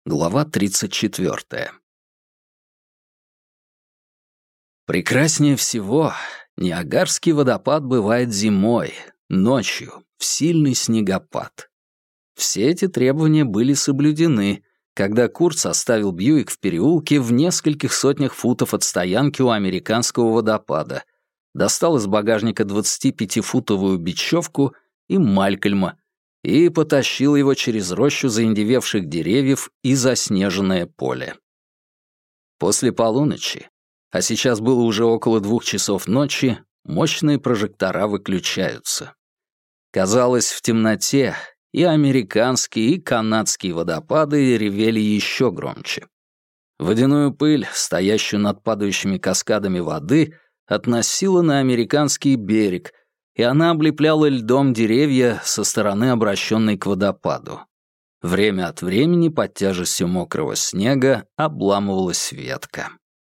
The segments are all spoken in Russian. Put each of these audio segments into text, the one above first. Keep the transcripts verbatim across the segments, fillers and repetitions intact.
Глава тридцать четвёртая. Прекраснее всего Ниагарский водопад бывает зимой, ночью, в сильный снегопад. Все эти требования были соблюдены, когда Курц оставил Бьюик в переулке в нескольких сотнях футов от стоянки у американского водопада, достал из багажника двадцатипятифутовую бечевку и Малькольма и потащил его через рощу заиндевевших деревьев и заснеженное поле. После полуночи, а сейчас было уже около двух часов ночи, мощные прожектора выключаются. Казалось, в темноте и американские, и канадские водопады ревели еще громче. Водяную пыль, стоящую над падающими каскадами воды, относила на американский берег, и она облепляла льдом деревья со стороны, обращенной к водопаду. Время от времени под тяжестью мокрого снега обламывалась ветка.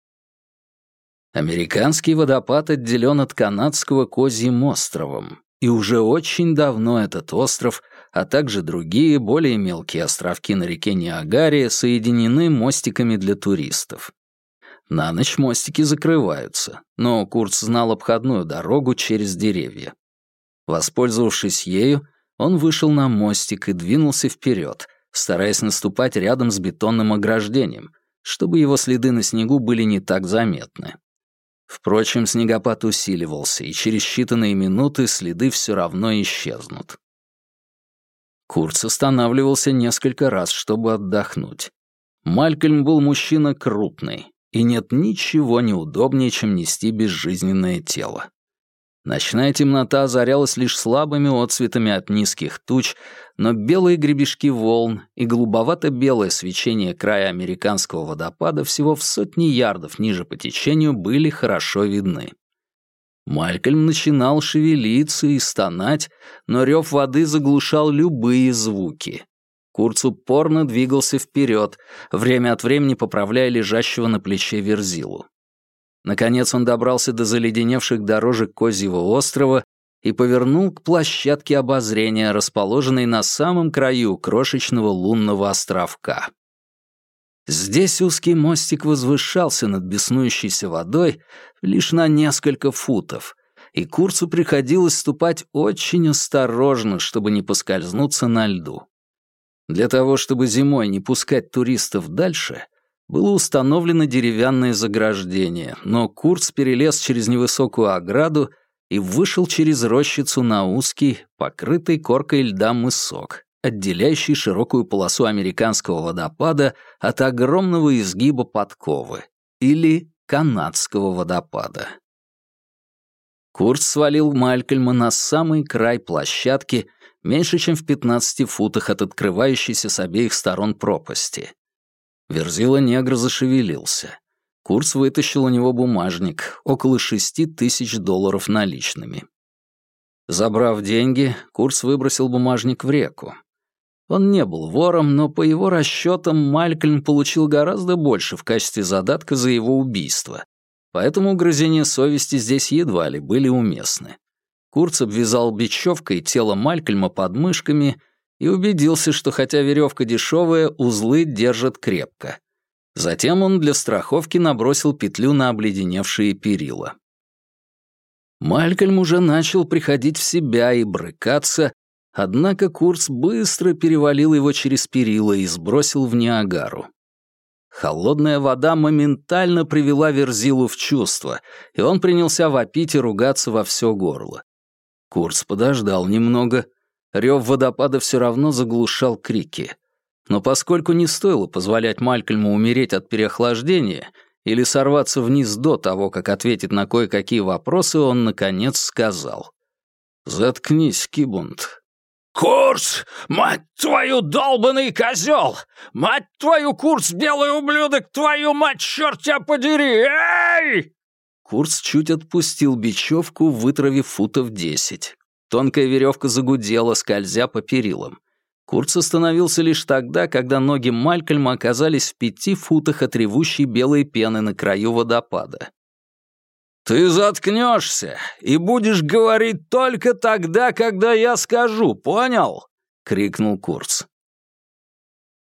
Американский водопад отделен от канадского Козьим островом, и уже очень давно этот остров, а также другие, более мелкие островки на реке Ниагаре соединены мостиками для туристов. На ночь мостики закрываются, но Курц знал обходную дорогу через деревья. Воспользовавшись ею, он вышел на мостик и двинулся вперед, стараясь наступать рядом с бетонным ограждением, чтобы его следы на снегу были не так заметны. Впрочем, снегопад усиливался, и через считанные минуты следы все равно исчезнут. Курц останавливался несколько раз, чтобы отдохнуть. Малькольм был мужчина крупный, и нет ничего неудобнее, чем нести безжизненное тело. Ночная темнота озарялась лишь слабыми отсветами от низких туч, но белые гребешки волн и голубовато-белое свечение края американского водопада всего в сотни ярдов ниже по течению были хорошо видны. Малькольм начинал шевелиться и стонать, но рев воды заглушал любые звуки. Курц упорно двигался вперед, время от времени поправляя лежащего на плече Верзилу. Наконец он добрался до заледеневших дорожек Козьего острова и повернул к площадке обозрения, расположенной на самом краю крошечного лунного островка. Здесь узкий мостик возвышался над беснующейся водой лишь на несколько футов, и Курцу приходилось ступать очень осторожно, чтобы не поскользнуться на льду. Для того, чтобы зимой не пускать туристов дальше, было установлено деревянное заграждение, но Курц перелез через невысокую ограду и вышел через рощицу на узкий, покрытый коркой льда мысок, отделяющий широкую полосу американского водопада от огромного изгиба подковы, или канадского водопада. Курц свалил Малькольма на самый край площадки, меньше чем в пятнадцати футах от открывающейся с обеих сторон пропасти. Верзила негра зашевелился. Курц вытащил у него бумажник, около шести тысяч долларов наличными. Забрав деньги, Курц выбросил бумажник в реку. Он не был вором, но по его расчетам Малькольм получил гораздо больше в качестве задатка за его убийство, поэтому угрызения совести здесь едва ли были уместны. Курц обвязал бечевкой тело Малькольма под мышками и убедился, что хотя веревка дешевая, узлы держат крепко. Затем он для страховки набросил петлю на обледеневшие перила. Малькольм уже начал приходить в себя и брыкаться, однако Курц быстро перевалил его через перила и сбросил в Ниагару. Холодная вода моментально привела Верзилу в чувство, и он принялся вопить и ругаться во все горло. Курц подождал немного. Рев водопада все равно заглушал крики. Но поскольку не стоило позволять Малькольму умереть от переохлаждения или сорваться вниз до того, как ответит на кое-какие вопросы, он, наконец, сказал: «Заткнись, Кибунд». «Курц! Мать твою, долбаный козел! Мать твою, Курц, белый ублюдок! Твою мать, черт тебя подери! Эй!» Курц чуть отпустил бечевку, вытравив футов десять. Тонкая веревка загудела, скользя по перилам. Курц остановился лишь тогда, когда ноги Малькольма оказались в пяти футах от ревущей белой пены на краю водопада. «Ты заткнешься и будешь говорить только тогда, когда я скажу, понял?» — крикнул Курц.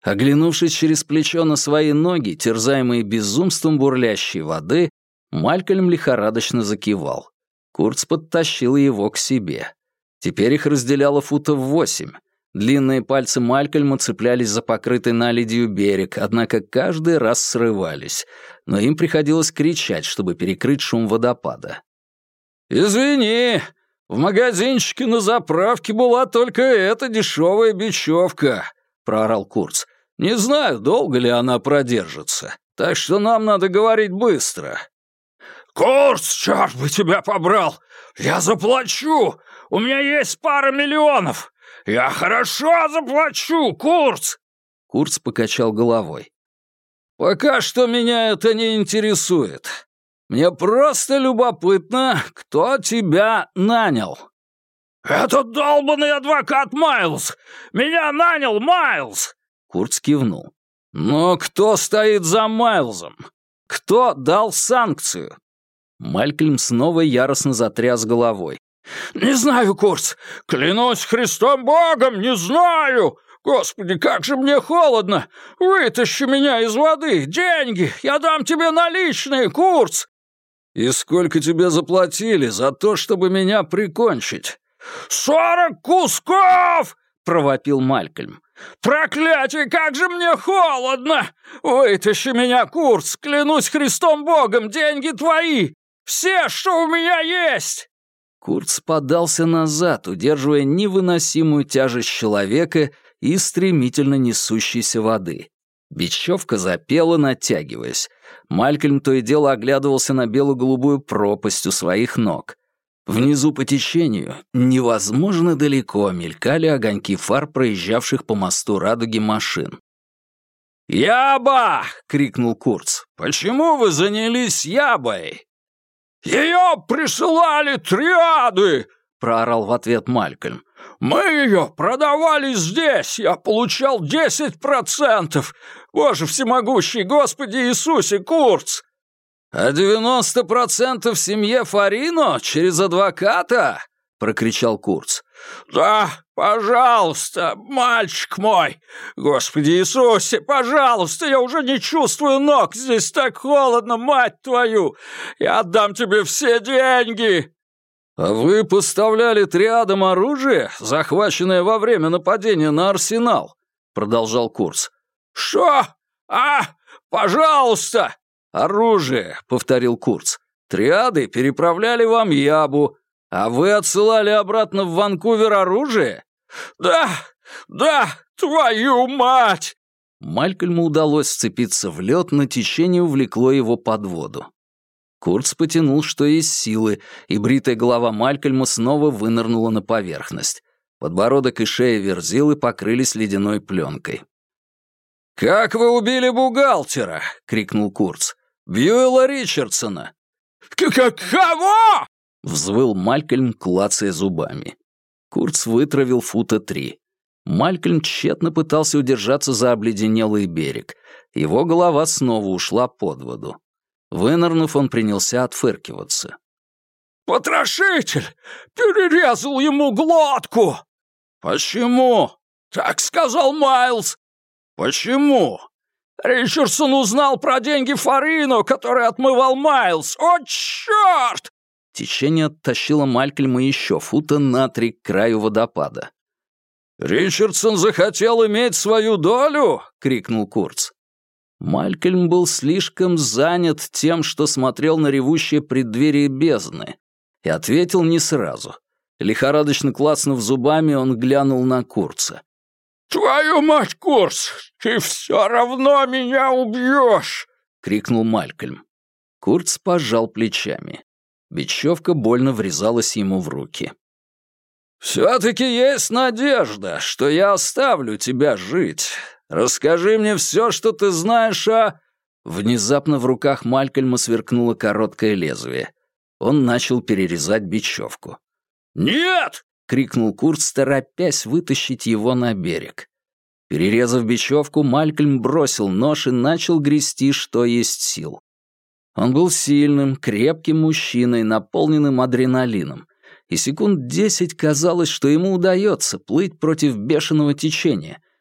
Оглянувшись через плечо на свои ноги, терзаемые безумством бурлящей воды, Малькольм лихорадочно закивал. Курц подтащил его к себе. Теперь их разделяло футов восемь. Длинные пальцы Малькольма цеплялись за покрытый наледью берег, однако каждый раз срывались, но им приходилось кричать, чтобы перекрыть шум водопада. «Извини, в магазинчике на заправке была только эта дешевая бечевка», — проорал Курц. «Не знаю, долго ли она продержится, так что нам надо говорить быстро». «Курц, черт бы тебя побрал! Я заплачу! У меня есть пара миллионов! Я хорошо заплачу, Курц!» Курц покачал головой. «Пока что меня это не интересует. Мне просто любопытно, кто тебя нанял». «Этот долбанный адвокат Майлз! Меня нанял Майлз!» Курц кивнул. «Но кто стоит за Майлзом? Кто дал санкцию?» Малькольм снова яростно затряс головой. «Не знаю, Курц! Клянусь Христом Богом, не знаю! Господи, как же мне холодно! Вытащи меня из воды! Деньги! Я дам тебе наличные, Курц!» «И сколько тебе заплатили за то, чтобы меня прикончить?» «Сорок кусков!» — провопил Малькольм. «Проклятие, как же мне холодно! Вытащи меня, Курц, клянусь Христом Богом, деньги твои! Все, что у меня есть!» Курц подался назад, удерживая невыносимую тяжесть человека и стремительно несущейся воды. Бечевка запела, натягиваясь. Малькольм то и дело оглядывался на бело-голубую пропасть у своих ног. Внизу по течению невозможно далеко мелькали огоньки фар, проезжавших по мосту Радуги машин. «Яба!» — крикнул Курц. «Почему вы занялись ябой?» «Ее присылали триады!» — проорал в ответ Малькольм. «Мы ее продавали здесь, я получал десять процентов! Боже всемогущий, Господи Иисусе, Курц!» «А девяносто процентов семье Фарино через адвоката?» — прокричал Курц. «Да, пожалуйста, мальчик мой! Господи Иисусе, пожалуйста, я уже не чувствую ног, здесь так холодно, мать твою! Я отдам тебе все деньги!» «А вы поставляли триадам оружие, захваченное во время нападения на Арсенал?» — продолжал Курц. «Что? А, пожалуйста!» «Оружие», — повторил Курц. «Триады переправляли вам ябу, а вы отсылали обратно в Ванкувер оружие?» «Да, да, твою мать!» Малькольму удалось сцепиться в лед, но течение увлекло его под воду. Курц потянул, что есть силы, и бритая голова Малькольма снова вынырнула на поверхность. Подбородок и шея Верзилы покрылись ледяной пленкой. «Как вы убили бухгалтера?» — крикнул Курц. «Бьюэлла Ричардсона!» «Как кого?» — взвыл Малькольм, клацая зубами. Курц вытравил фута три. Малькольм тщетно пытался удержаться за обледенелый берег. Его голова снова ушла под воду. Вынырнув, он принялся отфыркиваться. «Потрошитель! Перерезал ему глотку!» «Почему?» «Так сказал Майлз!» «Почему?» «Ричардсон узнал про деньги Фарино, которые отмывал Майлз! О, черт!» Течение оттащило Малькольма еще фута на три к краю водопада. «Ричардсон захотел иметь свою долю?» — крикнул Курц. Малькольм был слишком занят тем, что смотрел на ревущее преддверие бездны, и ответил не сразу. Лихорадочно клацнув зубами, он глянул на Курца. «Твою мать, Курц, ты все равно меня убьешь!» — крикнул Малькольм. Курц пожал плечами. Бечевка больно врезалась ему в руки. «Все-таки есть надежда, что я оставлю тебя жить. Расскажи мне все, что ты знаешь о...» Внезапно в руках Малькольма сверкнуло короткое лезвие. Он начал перерезать бечевку. «Нет!» — крикнул Курц, торопясь вытащить его на берег. Перерезав бечевку, Малькольм бросил нож и начал грести, что есть сил. Он был сильным, крепким мужчиной, наполненным адреналином, и секунд десять казалось, что ему удается плыть против бешеного течения,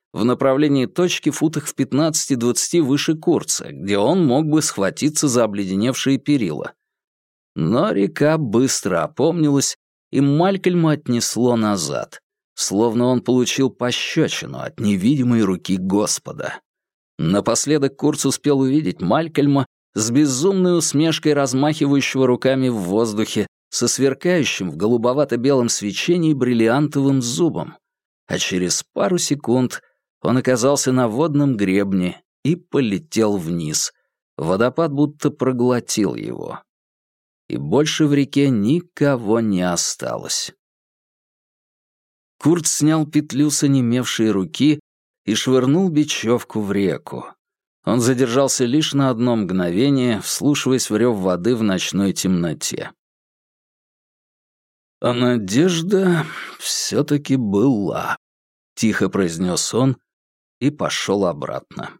в направлении точки футах в пятнадцати-двадцати выше Курца, где он мог бы схватиться за обледеневшие перила. Но река быстро опомнилась, и Малькольма отнесло назад, словно он получил пощечину от невидимой руки Господа. Напоследок Курц успел увидеть Малькольма с безумной усмешкой размахивающего руками в воздухе, со сверкающим в голубовато-белом свечении бриллиантовым зубом, а через пару секунд он оказался на водном гребне и полетел вниз. Водопад будто проглотил его. И больше в реке никого не осталось. Курт снял петлю с онемевшей руки и швырнул бечевку в реку. Он задержался лишь на одно мгновение, вслушиваясь в рев воды в ночной темноте. «А надежда все-таки была», — тихо произнес он и пошел обратно.